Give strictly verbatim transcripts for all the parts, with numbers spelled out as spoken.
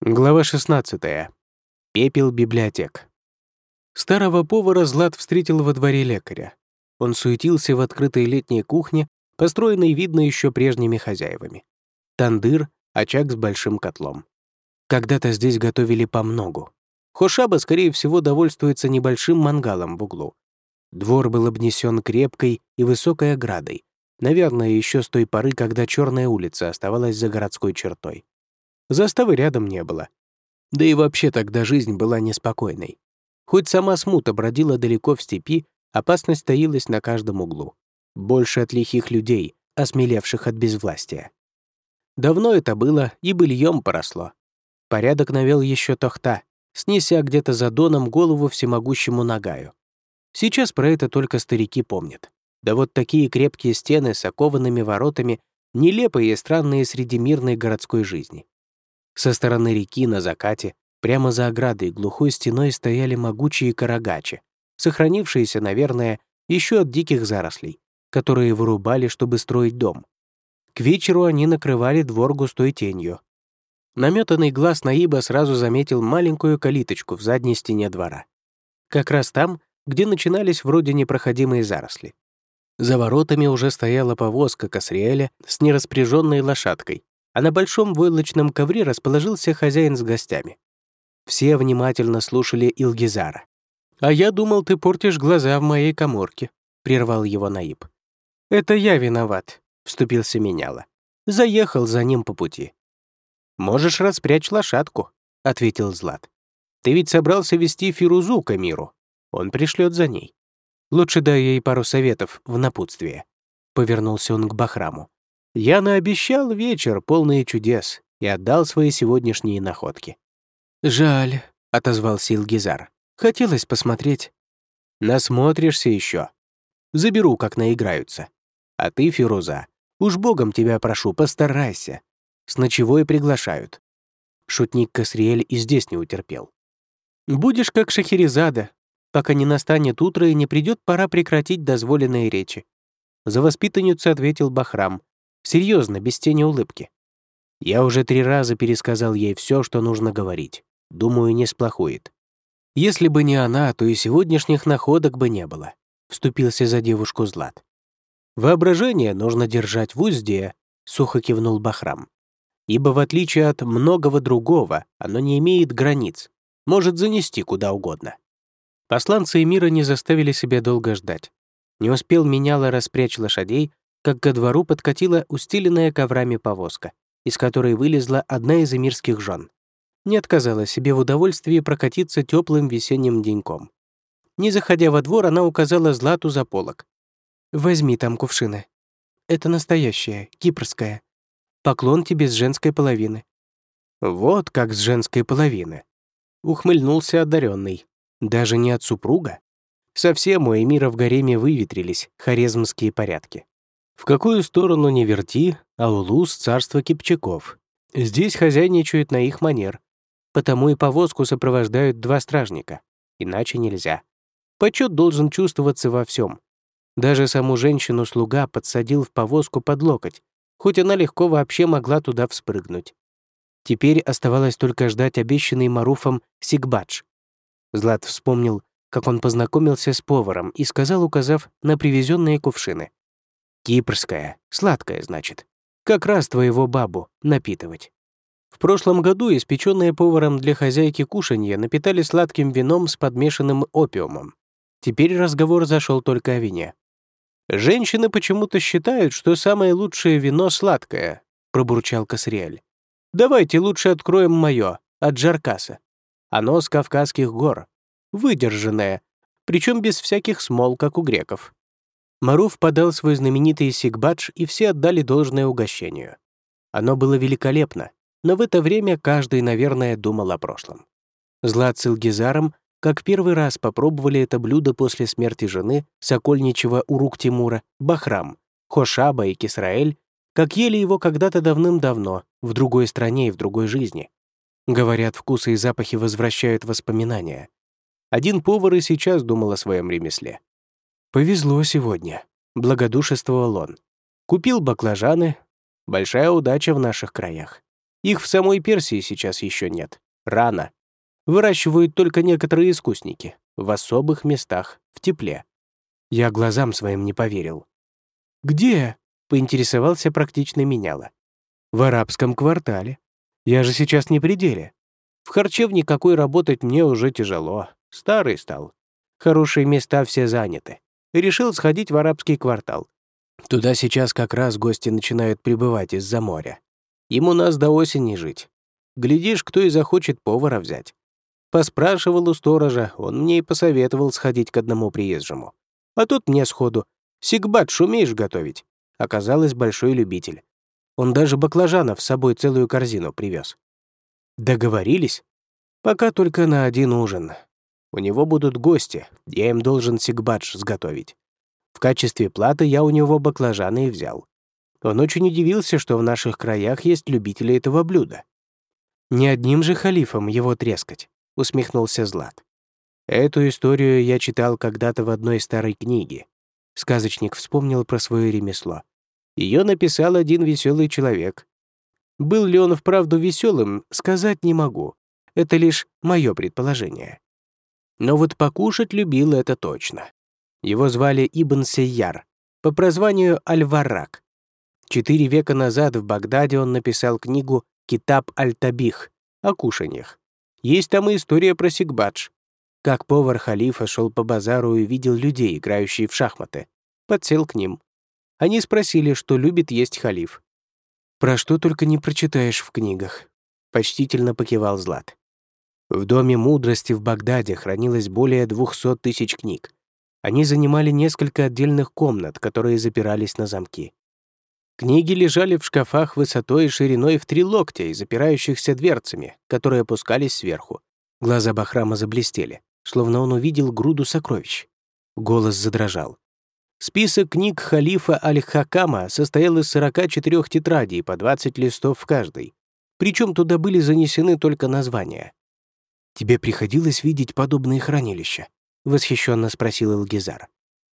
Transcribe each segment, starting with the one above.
Глава шестнадцатая. Пепел библиотек. Старого повара Злат встретил во дворе лекаря. Он суетился в открытой летней кухне, построенной, видно, еще прежними хозяевами. Тандыр, очаг с большим котлом. Когда-то здесь готовили помногу. Хошаба, скорее всего, довольствуется небольшим мангалом в углу. Двор был обнесен крепкой и высокой оградой, наверное, еще с той поры, когда Черная улица оставалась за городской чертой. Заставы рядом не было. Да и вообще тогда жизнь была неспокойной. Хоть сама смута бродила далеко в степи, опасность таилась на каждом углу. Больше от лихих людей, осмелевших от безвластия. Давно это было, и быльем поросло. Порядок навел еще Тохта, снеся где-то за доном голову всемогущему Нагаю. Сейчас про это только старики помнят. Да вот такие крепкие стены с окованными воротами, нелепые и странные среди мирной городской жизни. Со стороны реки на закате, прямо за оградой глухой стеной стояли могучие карагачи, сохранившиеся, наверное, еще от диких зарослей, которые вырубали, чтобы строить дом. К вечеру они накрывали двор густой тенью. Наметанный глаз Наиба сразу заметил маленькую калиточку в задней стене двора. Как раз там, где начинались вроде непроходимые заросли. За воротами уже стояла повозка Касриэля с нераспряженной лошадкой, а на большом войлочном ковре расположился хозяин с гостями. Все внимательно слушали Илгизара. «А я думал, ты портишь глаза в моей каморке», — прервал его Наиб. «Это я виноват», — вступился Меняла. «Заехал за ним по пути». «Можешь распрячь лошадку», — ответил Злат. «Ты ведь собрался вести Фирузу к Амиру. Он пришлет за ней. Лучше дай ей пару советов в напутствие», — повернулся он к Бахраму. «Я наобещал вечер, полный чудес, и отдал свои сегодняшние находки». «Жаль», — отозвался Илгизар. «Хотелось посмотреть». «Насмотришься еще. Заберу, как наиграются. А ты, Фируза, уж богом тебя прошу, постарайся. С ночевой приглашают». Шутник Касриэль и здесь не утерпел. «Будешь как Шахерезада, пока не настанет утро и не придет пора прекратить дозволенные речи». За воспитанницу ответил Бахрам. Серьезно, без тени улыбки. «Я уже три раза пересказал ей все, что нужно говорить. Думаю, не сплохует. Если бы не она, то и сегодняшних находок бы не было», — вступился за девушку Злат. «Воображение нужно держать в узде», — сухо кивнул Бахрам. «Ибо в отличие от многого другого, оно не имеет границ, может занести куда угодно». Посланцы эмира не заставили себя долго ждать. Не успел Меняла распрячь лошадей, как ко двору подкатила устеленная коврами повозка, из которой вылезла одна из эмирских жен. Не отказала себе в удовольствии прокатиться теплым весенним деньком. Не заходя во двор, она указала Злату за полог. «Возьми там кувшины. Это настоящее, кипрское. Поклон тебе с женской половины». «Вот как с женской половины», — ухмыльнулся одаренный. «Даже не от супруга? Совсем у эмира в гареме выветрились хорезмские порядки. В какую сторону ни верти, а Улус — царство кипчаков. Здесь хозяйничают на их манер. Потому и повозку сопровождают два стражника. Иначе нельзя. Почет должен чувствоваться во всем. Даже саму женщину-слуга подсадил в повозку под локоть, хоть она легко вообще могла туда вспрыгнуть. Теперь оставалось только ждать обещанный Маруфом сикбадж. Злат вспомнил, как он познакомился с поваром и сказал, указав на привезенные кувшины. «Кипрская, сладкая, значит. Как раз твоего бабу напитывать». В прошлом году испеченные поваром для хозяйки кушанья напитали сладким вином с подмешанным опиумом. Теперь разговор зашел только о вине. «Женщины почему-то считают, что самое лучшее вино сладкое», — пробурчал Касриэль. «Давайте лучше откроем мое, от Джаркаса. Оно с Кавказских гор, выдержанное, причем без всяких смол, как у греков». Маруф подал свой знаменитый сикбадж, и все отдали должное угощению. Оно было великолепно, но в это время каждый, наверное, думал о прошлом. Злат с Илгизаром, как первый раз попробовали это блюдо после смерти жены, сокольничего Урук-Тимура, Бахрам, Хошаба и Кисраэль, как ели его когда-то давным-давно, в другой стране и в другой жизни. Говорят, вкусы и запахи возвращают воспоминания. Один повар и сейчас думал о своем ремесле. «Повезло сегодня», — благодушествовал он. «Купил баклажаны. Большая удача в наших краях. Их в самой Персии сейчас еще нет. Рано. Выращивают только некоторые искусники. В особых местах, в тепле. Я глазам своим не поверил. «Где?» — поинтересовался практичный меняла. «В арабском квартале. Я же сейчас не при деле. В харчевне какой работать мне уже тяжело. Старый стал. Хорошие места все заняты. Решил сходить в арабский квартал. Туда сейчас как раз гости начинают прибывать из-за моря. Им у нас до осени жить. Глядишь, кто и захочет повара взять. Поспрашивал у сторожа, он мне и посоветовал сходить к одному приезжему. А тут мне сходу: «Сикбадж умеешь готовить?» Оказалось, большой любитель. Он даже баклажанов с собой целую корзину привез. Договорились? Пока только на один ужин. У него будут гости, я им должен сикбадж сготовить. В качестве платы я у него баклажаны и взял. Он очень удивился, что в наших краях есть любители этого блюда. «Не одним же халифом его трескать», — усмехнулся Злат. «Эту историю я читал когда-то в одной старой книге». Сказочник вспомнил про свое ремесло. Ее написал один веселый человек. Был ли он вправду веселым, сказать не могу. Это лишь мое предположение. Но вот покушать любил это точно. Его звали Ибн Сейяр, по прозванию Аль-Варрак. Четыре века назад в Багдаде он написал книгу «Китаб аль-Табих» о кушаньях. Есть там и история про сикбадж. Как повар халифа шел по базару и видел людей, играющие в шахматы. Подсел к ним. Они спросили, что любит есть халиф. «Про что только не прочитаешь в книгах», — почтительно покивал Злат. В Доме мудрости в Багдаде хранилось более двухсот тысяч книг. Они занимали несколько отдельных комнат, которые запирались на замки. Книги лежали в шкафах высотой и шириной в три локтя и запирающихся дверцами, которые опускались сверху. Глаза Бахрама заблестели, словно он увидел груду сокровищ. Голос задрожал. Список книг халифа Аль-Хакама состоял из сорока четырёх тетрадей по двадцать листов в каждой. Причем туда были занесены только названия. «Тебе приходилось видеть подобные хранилища?» — восхищенно спросил Илгизар.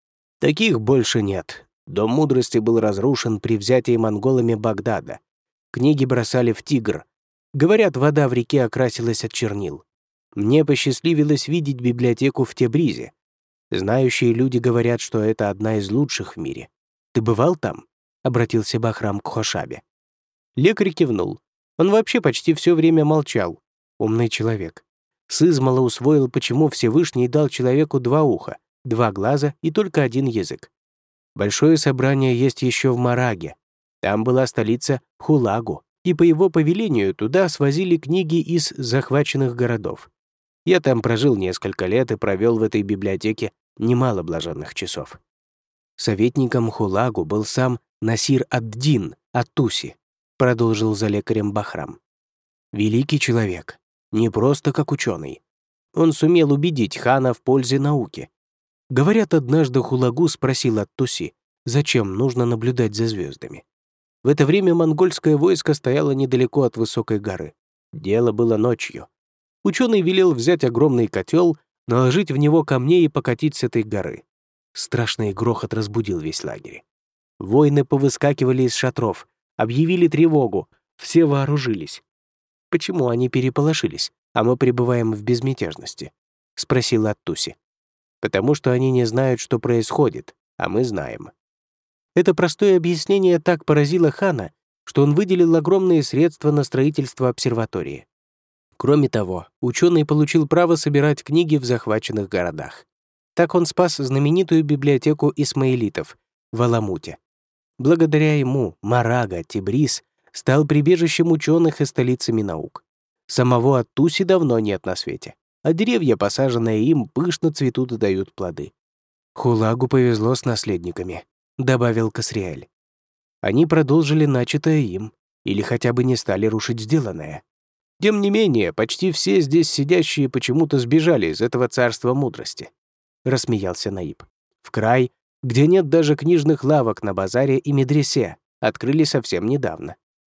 «Таких больше нет. Дом мудрости был разрушен при взятии монголами Багдада. Книги бросали в Тигр. Говорят, вода в реке окрасилась от чернил. Мне посчастливилось видеть библиотеку в Тебризе. Знающие люди говорят, что это одна из лучших в мире. Ты бывал там?» — обратился Бахрам к Хошабе. Лекарь кивнул. Он вообще почти все время молчал. Умный человек. Сызмала усвоил, почему Всевышний дал человеку два уха, два глаза и только один язык. Большое собрание есть еще в Мараге. Там была столица Хулагу, и по его повелению туда свозили книги из захваченных городов. Я там прожил несколько лет и провел в этой библиотеке немало блаженных часов. Советником Хулагу был сам Насир ад-Дин ат-Туси, продолжил за лекарем Бахрам. Великий человек, не просто как ученый. Он сумел убедить хана в пользе науки. Говорят, однажды Хулагу спросил ат-Туси, зачем нужно наблюдать за звездами. В это время монгольское войско стояло недалеко от высокой горы. Дело было ночью. Ученый велел взять огромный котел, наложить в него камней и покатить с этой горы. Страшный грохот разбудил весь лагерь. Воины повыскакивали из шатров, объявили тревогу, все вооружились. «Почему они переполошились, а мы пребываем в безмятежности?» — спросил ат-Туси. «Потому что они не знают, что происходит, а мы знаем». Это простое объяснение так поразило хана, что он выделил огромные средства на строительство обсерватории. Кроме того, ученый получил право собирать книги в захваченных городах. Так он спас знаменитую библиотеку исмаилитов в Аламуте. Благодаря ему Марага, Тебриз, стал прибежищем ученых и столицами наук. Самого ат-Туси давно нет на свете, а деревья, посаженные им, пышно цветут и дают плоды. «Хулагу повезло с наследниками», — добавил Касриэль. «Они продолжили начатое им, или хотя бы не стали рушить сделанное. Тем не менее, почти все здесь сидящие почему-то сбежали из этого царства мудрости», — рассмеялся Наиб. «В край, где нет даже книжных лавок на базаре и медресе, открыли совсем недавно.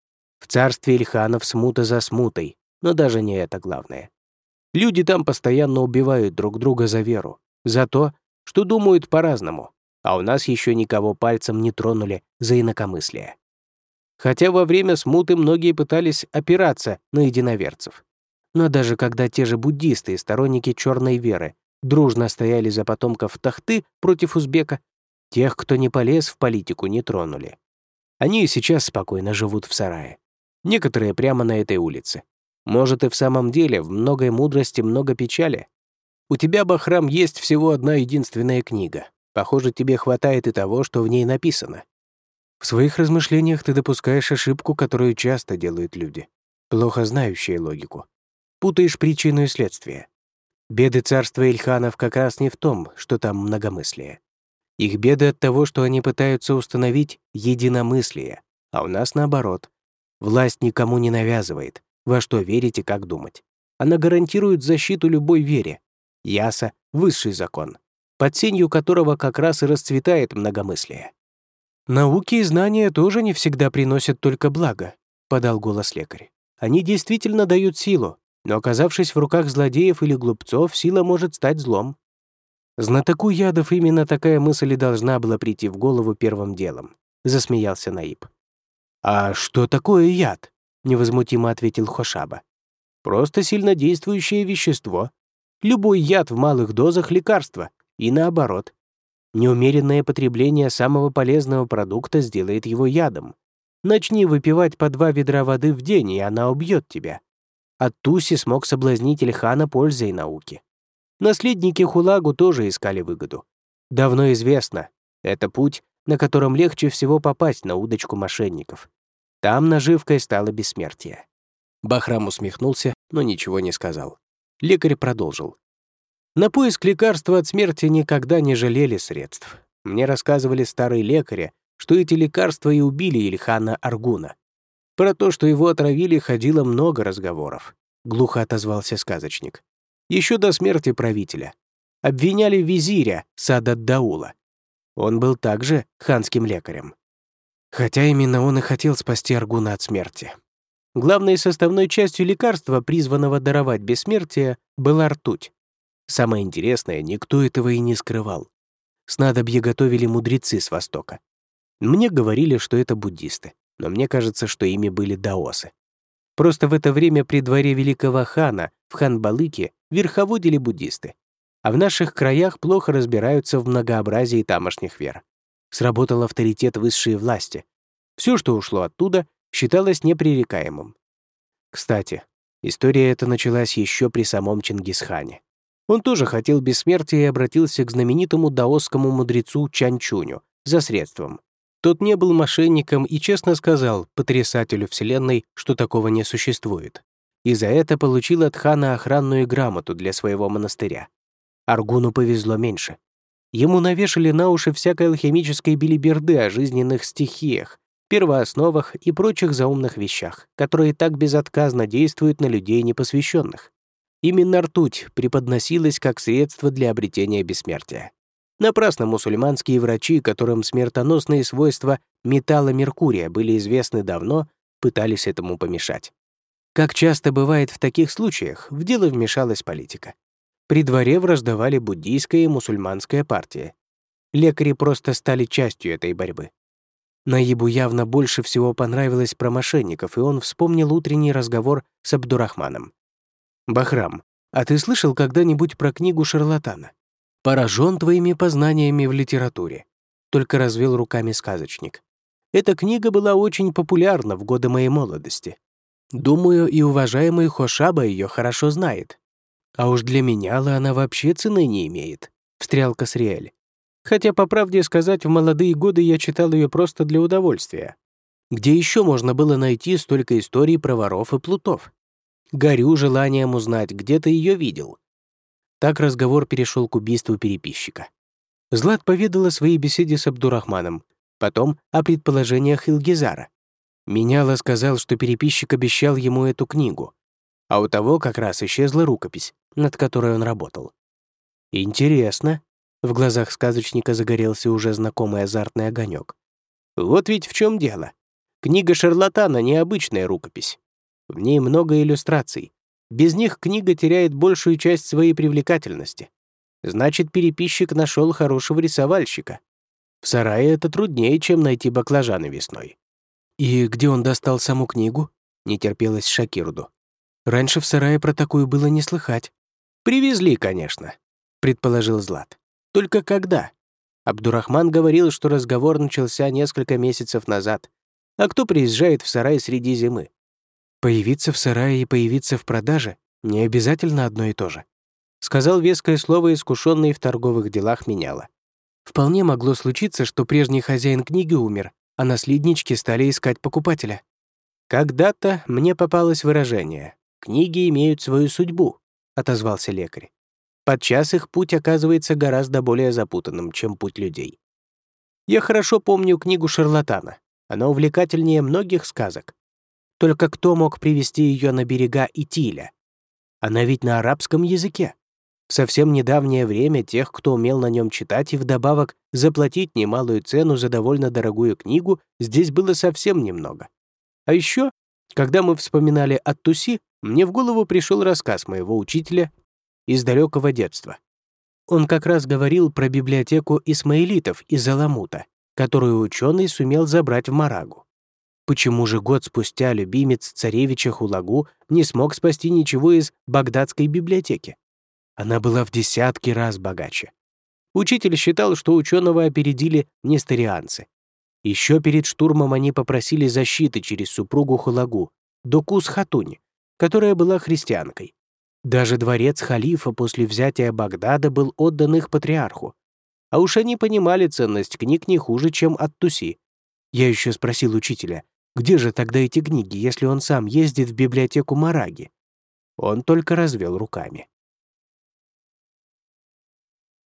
В царстве Ильханов смута за смутой, но даже не это главное. Люди там постоянно убивают друг друга за веру, за то, что думают по-разному, а у нас еще никого пальцем не тронули за инакомыслие. Хотя во время смуты многие пытались опираться на единоверцев. Но даже когда те же буддисты и сторонники черной веры дружно стояли за потомков Тахты против узбека, тех, кто не полез в политику, не тронули. Они и сейчас спокойно живут в сарае. Некоторые прямо на этой улице. Может, и в самом деле в многой мудрости много печали. У тебя, Бахрам, есть всего одна единственная книга. Похоже, тебе хватает и того, что в ней написано. В своих размышлениях ты допускаешь ошибку, которую часто делают люди, плохо знающие логику. Путаешь причину и следствие. Беды царства Ильханов как раз не в том, что там многомыслие. Их беды от того, что они пытаются установить единомыслие, а у нас наоборот. Власть никому не навязывает, во что верить и как думать. Она гарантирует защиту любой вере. Яса — высший закон, под сенью которого как раз и расцветает многомыслие. «Науки и знания тоже не всегда приносят только благо», — подал голос лекарь. «Они действительно дают силу, но, оказавшись в руках злодеев или глупцов, сила может стать злом». «Знатоку ядов именно такая мысль и должна была прийти в голову первым делом», — засмеялся Наиб. «А что такое яд?» — невозмутимо ответил Хошаба. «Просто сильнодействующее вещество. Любой яд в малых дозах — лекарство, и наоборот. Неумеренное потребление самого полезного продукта сделает его ядом. Начни выпивать по два ведра воды в день, и она убьет тебя. От Туси смог соблазнить Ильхана пользой науки. Наследники Хулагу тоже искали выгоду. Давно известно, это путь, на котором легче всего попасть на удочку мошенников. Там наживкой стало бессмертие». Бахрам усмехнулся, но ничего не сказал. Лекарь продолжил. «На поиск лекарства от смерти никогда не жалели средств. Мне рассказывали старые лекари, что эти лекарства и убили Ильхана Аргуна. Про то, что его отравили, ходило много разговоров», — глухо отозвался сказочник. «Еще до смерти правителя. Обвиняли визиря Садат-Даула. Он был также ханским лекарем. Хотя именно он и хотел спасти Аргуна от смерти. Главной составной частью лекарства, призванного даровать бессмертие, была ртуть. Самое интересное, никто этого и не скрывал. Снадобье готовили мудрецы с Востока. Мне говорили, что это буддисты, но мне кажется, что ими были даосы. Просто в это время при дворе великого хана в Хан-Балыке верховодили буддисты, а в наших краях плохо разбираются в многообразии тамошних вер. Сработал авторитет высшей власти. Все, что ушло оттуда, считалось непререкаемым. Кстати, история эта началась еще при самом Чингисхане. Он тоже хотел бессмертия и обратился к знаменитому даосскому мудрецу Чанчуню за средством. Тот не был мошенником и честно сказал потрясателю Вселенной, что такого не существует. И за это получил от хана охранную грамоту для своего монастыря. Аргуну повезло меньше. Ему навешали на уши всякой алхимической белиберды о жизненных стихиях, первоосновах и прочих заумных вещах, которые так безотказно действуют на людей непосвященных. Именно ртуть преподносилась как средство для обретения бессмертия. Напрасно мусульманские врачи, которым смертоносные свойства металла Меркурия были известны давно, пытались этому помешать. Как часто бывает в таких случаях, в дело вмешалась политика. При дворе враждовали буддийская и мусульманская партии. Лекари просто стали частью этой борьбы. Наибу явно больше всего понравилось про мошенников, и он вспомнил утренний разговор с Абдурахманом. «Бахрам, а ты слышал когда-нибудь про книгу шарлатана? Поражен твоими познаниями в литературе», — только развел руками сказочник. «Эта книга была очень популярна в годы моей молодости. Думаю, и уважаемый Хошаба ее хорошо знает. А уж для меня-ла она вообще цены не имеет», — встрял Касриэль. «Хотя, по правде сказать, в молодые годы я читал ее просто для удовольствия. Где еще можно было найти столько историй про воров и плутов? Горю желанием узнать, где ты ее видел». Так разговор перешел к убийству переписчика. Злат поведал о своей беседе с Абдурахманом, потом о предположениях Илгизара. Меняла сказал, что переписчик обещал ему эту книгу, а у того как раз исчезла рукопись, над которой он работал. «Интересно», — в глазах сказочника загорелся уже знакомый азартный огонек. «Вот ведь в чем дело. Книга шарлатана — необычная рукопись. В ней много иллюстраций. Без них книга теряет большую часть своей привлекательности. Значит, переписчик нашел хорошего рисовальщика. В сарае это труднее, чем найти баклажаны весной. «И где он достал саму книгу?» — не терпелось Шакирду. «Раньше в сарае про такую было не слыхать». «Привезли, конечно», — предположил Злат. «Только когда?» Абдурахман говорил, что разговор начался несколько месяцев назад. А кто приезжает в сарай среди зимы? «Появиться в сарае и появиться в продаже — не обязательно одно и то же», сказал веское слово, искушенный в торговых делах меняла. «Вполне могло случиться, что прежний хозяин книги умер, а наследнички стали искать покупателя». «Когда-то мне попалось выражение «книги имеют свою судьбу», — отозвался лекарь. «Подчас их путь оказывается гораздо более запутанным, чем путь людей. Я хорошо помню книгу шарлатана. Она увлекательнее многих сказок. Только кто мог привести ее на берега Итиля? Она ведь на арабском языке. В совсем недавнее время тех, кто умел на нем читать и вдобавок заплатить немалую цену за довольно дорогую книгу, здесь было совсем немного. А еще, когда мы вспоминали Ат-Туси, мне в голову пришел рассказ моего учителя из далекого детства. Он как раз говорил про библиотеку исмаилитов из Аламута, которую ученый сумел забрать в Марагу. Почему же год спустя любимец царевича Хулагу не смог спасти ничего из багдадской библиотеки? Она была в десятки раз богаче. Учитель считал, что ученого опередили несторианцы. Еще перед штурмом они попросили защиты через супругу Хулагу, Докус Хатуни, которая была христианкой. Даже дворец халифа после взятия Багдада был отдан их патриарху. А уж они понимали ценность книг не хуже, чем Ат-Туси. Я еще спросил учителя, где же тогда эти книги, если он сам ездит в библиотеку Мараги? Он только развел руками.